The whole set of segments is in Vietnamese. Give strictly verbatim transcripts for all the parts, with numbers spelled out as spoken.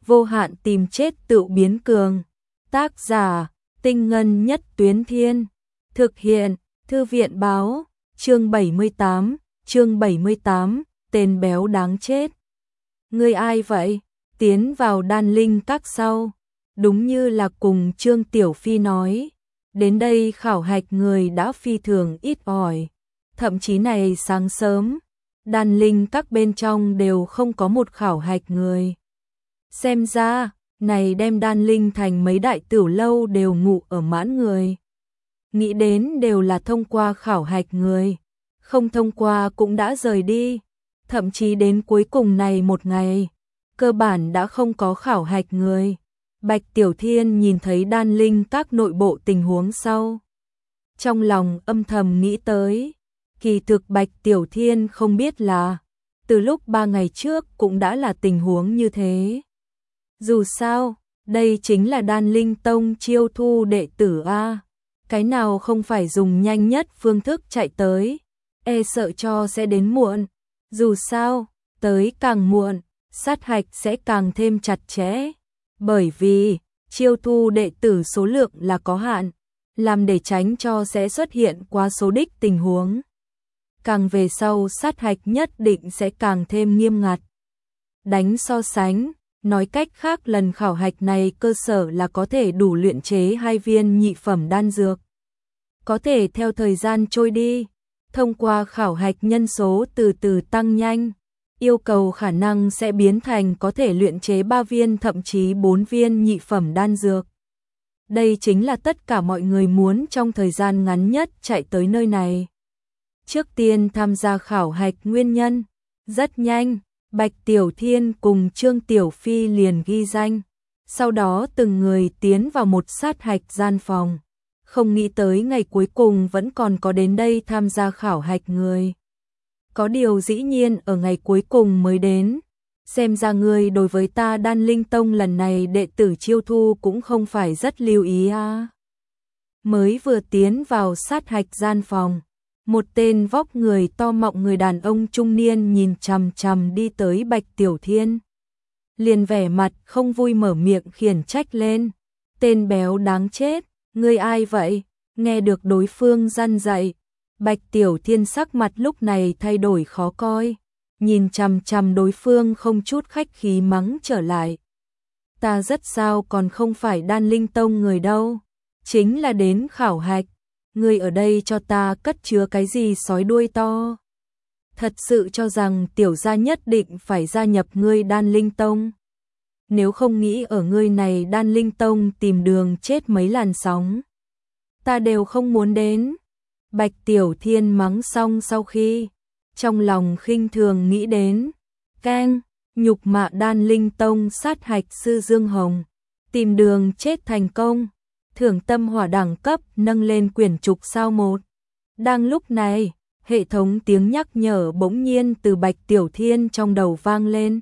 vô hạn tìm chết tự biến cường. Tác giả, Tinh Ngân Nhất Tuyến Thiên. Thực hiện, Thư viện báo, chương bảy mươi tám, chương bảy mươi tám, tên béo đáng chết. Ngươi ai vậy? Tiến vào Đan Linh Các sau. Đúng như là cùng Trương Tiểu Phi nói, đến đây khảo hạch người đã phi thường ít ỏi. Thậm chí này sáng sớm, Đan Linh Các bên trong đều không có một khảo hạch người. Xem ra, này đem Đan Linh thành mấy đại tiểu lâu đều ngủ ở mãn người. Nghĩ đến đều là thông qua khảo hạch người, không thông qua cũng đã rời đi. Thậm chí đến cuối cùng này một ngày, cơ bản đã không có khảo hạch người. Bạch Tiểu Thiên nhìn thấy Đan Linh Các nội bộ tình huống sau. Trong lòng âm thầm nghĩ tới, kỳ thực Bạch Tiểu Thiên không biết là, từ lúc ba ngày trước cũng đã là tình huống như thế. Dù sao, đây chính là Đan Linh Tông chiêu thu đệ tử A. Cái nào không phải dùng nhanh nhất phương thức chạy tới, e sợ cho sẽ đến muộn. Dù sao, tới càng muộn, sát hạch sẽ càng thêm chặt chẽ. Bởi vì, chiêu thu đệ tử số lượng là có hạn, làm để tránh cho sẽ xuất hiện quá số đích tình huống. Càng về sau sát hạch nhất định sẽ càng thêm nghiêm ngặt. Đánh so sánh, nói cách khác lần khảo hạch này cơ sở là có thể đủ luyện chế hai viên nhị phẩm đan dược. Có thể theo thời gian trôi đi, thông qua khảo hạch nhân số từ từ tăng nhanh, yêu cầu khả năng sẽ biến thành có thể luyện chế ba viên thậm chí bốn viên nhị phẩm đan dược. Đây chính là tất cả mọi người muốn trong thời gian ngắn nhất chạy tới nơi này. Trước tiên tham gia khảo hạch nguyên nhân, rất nhanh, Bạch Tiểu Thiên cùng Trương Tiểu Phi liền ghi danh, sau đó từng người tiến vào một sát hạch gian phòng. Không nghĩ tới ngày cuối cùng vẫn còn có đến đây tham gia khảo hạch người. Có điều dĩ nhiên ở ngày cuối cùng mới đến, xem ra người đối với ta Đan Linh Tông lần này đệ tử chiêu thu cũng không phải rất lưu ý à. Mới vừa tiến vào sát hạch gian phòng, một tên vóc người to mọng người đàn ông trung niên nhìn chằm chằm đi tới Bạch Tiểu Thiên. Liền vẻ mặt không vui mở miệng khiển trách lên. Tên béo đáng chết, ngươi ai vậy? Nghe được đối phương răn dạy, Bạch Tiểu Thiên sắc mặt lúc này thay đổi khó coi, nhìn chằm chằm đối phương không chút khách khí mắng trở lại. Ta rất sao còn không phải Đan Linh Tông người đâu, chính là đến khảo hạch. Ngươi ở đây cho ta cất chứa cái gì sói đuôi to? Thật sự cho rằng tiểu gia nhất định phải gia nhập ngươi Đan Linh Tông? Nếu không nghĩ ở ngươi này Đan Linh Tông tìm đường chết mấy làn sóng, ta đều không muốn đến. Bạch Tiểu Thiên mắng xong sau khi, trong lòng khinh thường nghĩ đến, keng, nhục mạ Đan Linh Tông sát hạch sư Dương Hồng, tìm đường chết thành công. Thưởng tâm hỏa đẳng cấp nâng lên quyển trục sao một. Đang lúc này, hệ thống tiếng nhắc nhở bỗng nhiên từ Bạch Tiểu Thiên trong đầu vang lên.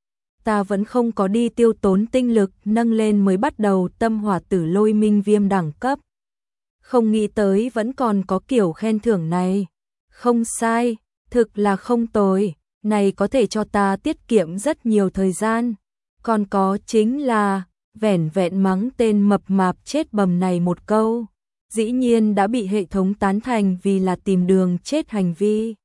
Ta vẫn không có đi tiêu tốn tinh lực nâng lên mới bắt đầu tâm hỏa tử lôi minh viêm đẳng cấp. Không nghĩ tới vẫn còn có kiểu khen thưởng này. Không sai, thực là không tồi, này có thể cho ta tiết kiệm rất nhiều thời gian. Còn có chính là vẻn vẹn mắng tên mập mạp chết bầm này một câu, dĩ nhiên đã bị hệ thống tán thành vì là tìm đường chết hành vi.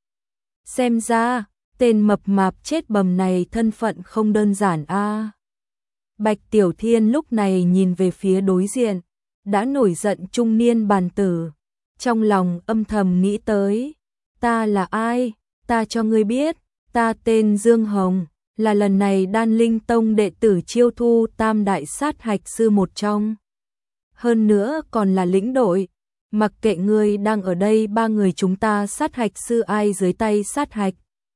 Xem ra, tên mập mạp chết bầm này thân phận không đơn giản a. À. Bạch Tiểu Thiên lúc này nhìn về phía đối diện, đã nổi giận trung niên bàn tử, trong lòng âm thầm nghĩ tới, ta là ai, ta cho ngươi biết, ta tên Dương Hồng. Là lần này Đan Linh Tông đệ tử chiêu thu tam đại sát hạch sư một trong. Hơn nữa còn là lĩnh đội. Mặc kệ ngươi đang ở đây ba người chúng ta sát hạch sư ai dưới tay sát hạch.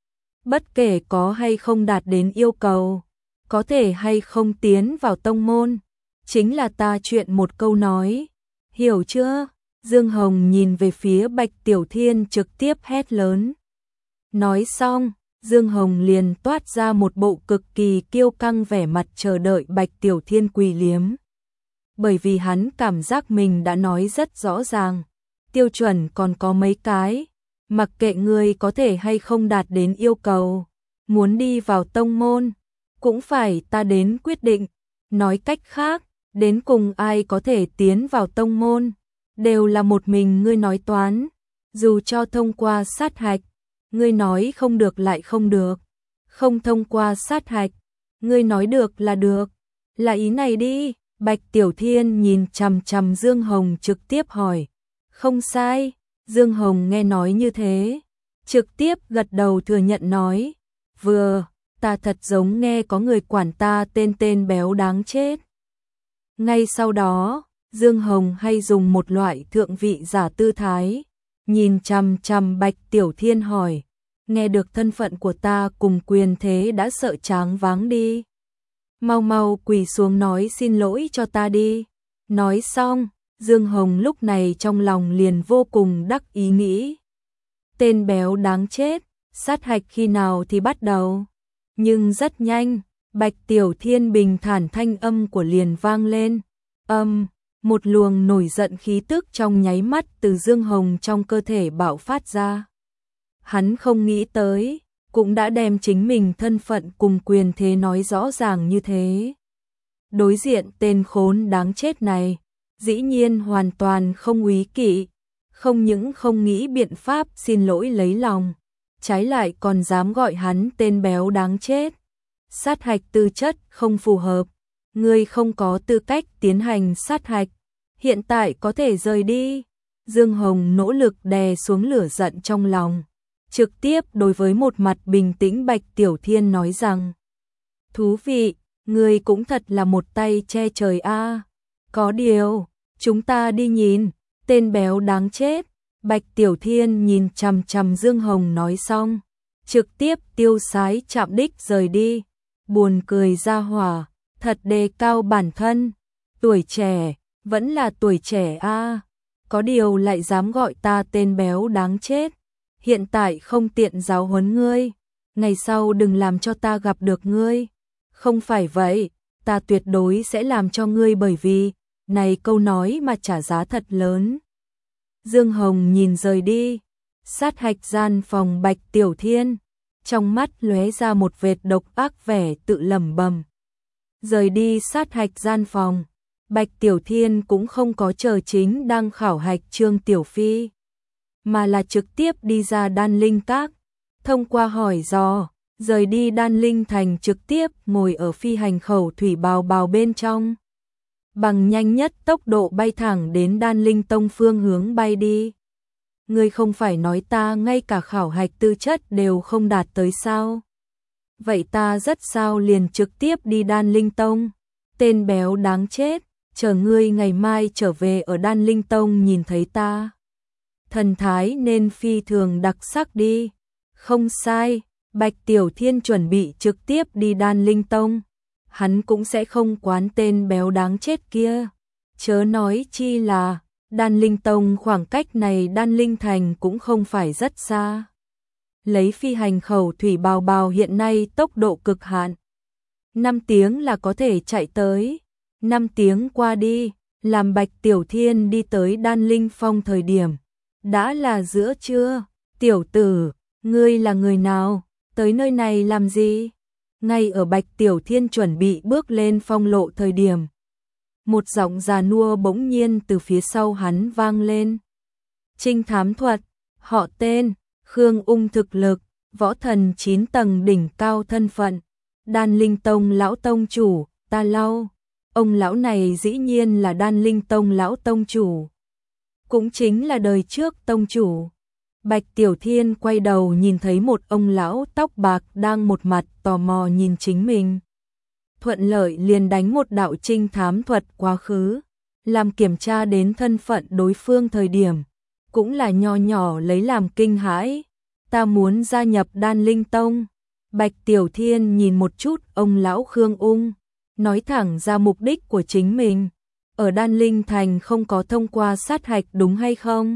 Bất kể có hay không đạt đến yêu cầu, có thể hay không tiến vào tông môn, chính là ta chuyện một câu nói. Hiểu chưa? Dương Hồng nhìn về phía Bạch Tiểu Thiên trực tiếp hét lớn. Nói xong, Dương Hồng liền toát ra một bộ cực kỳ kiêu căng vẻ mặt chờ đợi Bạch Tiểu Thiên quỳ liếm. Bởi vì hắn cảm giác mình đã nói rất rõ ràng, tiêu chuẩn còn có mấy cái, mặc kệ ngươi có thể hay không đạt đến yêu cầu, muốn đi vào tông môn, cũng phải ta đến quyết định. Nói cách khác, đến cùng ai có thể tiến vào tông môn, đều là một mình ngươi nói toán. Dù cho thông qua sát hạch, ngươi nói không được lại không được. Không thông qua sát hạch, ngươi nói được là được. Là ý này đi. Bạch Tiểu Thiên nhìn chằm chằm Dương Hồng trực tiếp hỏi. Không sai. Dương Hồng nghe nói như thế, trực tiếp gật đầu thừa nhận nói. Vừa, ta thật giống nghe có người quản ta tên tên béo đáng chết. Ngay sau đó, Dương Hồng hay dùng một loại thượng vị giả tư thái, nhìn chằm chằm Bạch Tiểu Thiên hỏi. Nghe được thân phận của ta cùng quyền thế đã sợ tráng váng đi. Mau mau quỳ xuống nói xin lỗi cho ta đi. Nói xong, Dương Hồng lúc này trong lòng liền vô cùng đắc ý nghĩ. Tên béo đáng chết, sát hạch khi nào thì bắt đầu. Nhưng rất nhanh, Bạch Tiểu Thiên bình thản thanh âm của liền vang lên. Âm, một luồng nổi giận khí tức trong nháy mắt từ Dương Hồng trong cơ thể bạo phát ra. Hắn không nghĩ tới, cũng đã đem chính mình thân phận cùng quyền thế nói rõ ràng như thế. Đối diện tên khốn đáng chết này, dĩ nhiên hoàn toàn không úy kỵ, không những không nghĩ biện pháp xin lỗi lấy lòng, trái lại còn dám gọi hắn tên béo đáng chết. Sát hạch tư chất không phù hợp, ngươi không có tư cách tiến hành sát hạch, hiện tại có thể rời đi. Dương Hồng nỗ lực đè xuống lửa giận trong lòng, trực tiếp đối với một mặt bình tĩnh Bạch Tiểu Thiên nói rằng. Thú vị, ngươi cũng thật là một tay che trời a. Có điều, chúng ta đi nhìn, tên béo đáng chết. Bạch Tiểu Thiên nhìn chằm chằm Dương Hồng nói xong, trực tiếp tiêu sái chạm đích rời đi. Buồn cười ra hỏa, thật đề cao bản thân, tuổi trẻ, vẫn là tuổi trẻ a. Có điều lại dám gọi ta tên béo đáng chết. Hiện tại không tiện giáo huấn ngươi, ngày sau đừng làm cho ta gặp được ngươi. Không phải vậy, ta tuyệt đối sẽ làm cho ngươi, bởi vì này câu nói mà trả giá thật lớn. Dương Hồng nhìn rời đi, sát hạch gian phòng Bạch Tiểu Thiên, trong mắt lóe ra một vệt độc ác vẻ tự lẩm bẩm. Rời đi sát hạch gian phòng, Bạch Tiểu Thiên cũng không có chờ chính đang khảo hạch Trương Tiểu Phi, mà là trực tiếp đi ra Đan Linh Các, thông qua hỏi dò, rời đi Đan Linh Thành, trực tiếp ngồi ở phi hành khẩu thủy bào bào bên trong. Bằng nhanh nhất tốc độ bay thẳng đến Đan Linh Tông phương hướng bay đi. Ngươi không phải nói ta ngay cả khảo hạch tư chất đều không đạt tới sao? Vậy ta rất sao liền trực tiếp đi Đan Linh Tông? Tên béo đáng chết, chờ ngươi ngày mai trở về ở Đan Linh Tông nhìn thấy ta. Thần thái nên phi thường đặc sắc đi. Không sai, Bạch Tiểu Thiên chuẩn bị trực tiếp đi Đan Linh Tông. Hắn cũng sẽ không quán tên béo đáng chết kia. Chớ nói chi là, Đan Linh Tông khoảng cách này Đan Linh Thành cũng không phải rất xa. Lấy phi hành khẩu thủy bào bào hiện nay tốc độ cực hạn. năm tiếng là có thể chạy tới. năm tiếng qua đi, làm Bạch Tiểu Thiên đi tới Đan Linh Phong thời điểm. Đã là giữa trưa. Tiểu tử, ngươi là người nào? Tới nơi này làm gì? Ngay ở Bạch Tiểu Thiên chuẩn bị bước lên phong lộ thời điểm, một giọng già nua bỗng nhiên từ phía sau hắn vang lên. Trinh thám thuật, họ tên, Khương Ung, thực lực, võ thần chín tầng đỉnh cao, thân phận, Đan Linh Tông lão tông chủ, Ta Lau. Ông lão này dĩ nhiên là Đan Linh Tông lão tông chủ, cũng chính là đời trước tông chủ. Bạch Tiểu Thiên quay đầu nhìn thấy một ông lão tóc bạc đang một mặt tò mò nhìn chính mình. Thuận lợi liền đánh một đạo trinh thám thuật quá khứ, làm kiểm tra đến thân phận đối phương thời điểm, cũng là nho nhỏ lấy làm kinh hãi. Ta muốn gia nhập Đan Linh Tông. Bạch Tiểu Thiên nhìn một chút ông lão Khương Ung, nói thẳng ra mục đích của chính mình. Ở Đan Linh Thành không có thông qua sát hạch đúng hay không?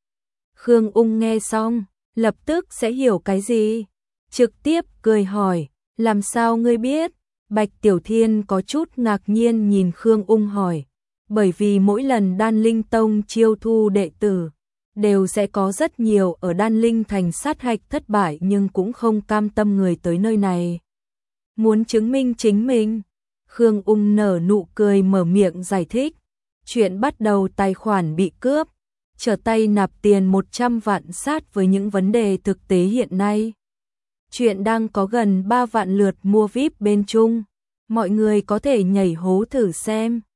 Khương Ung nghe xong, lập tức sẽ hiểu cái gì. Trực tiếp cười hỏi, làm sao ngươi biết? Bạch Tiểu Thiên có chút ngạc nhiên nhìn Khương Ung hỏi, bởi vì mỗi lần Đan Linh Tông chiêu thu đệ tử, đều sẽ có rất nhiều ở Đan Linh Thành sát hạch thất bại nhưng cũng không cam tâm người tới nơi này. Muốn chứng minh chính mình. Khương Ung nở nụ cười mở miệng giải thích. Chuyện bắt đầu tài khoản bị cướp, trở tay nạp tiền một trăm vạn sát với những vấn đề thực tế hiện nay. Chuyện đang có gần ba vạn lượt mua vi ai pi bên Trung. Mọi người có thể nhảy hố thử xem.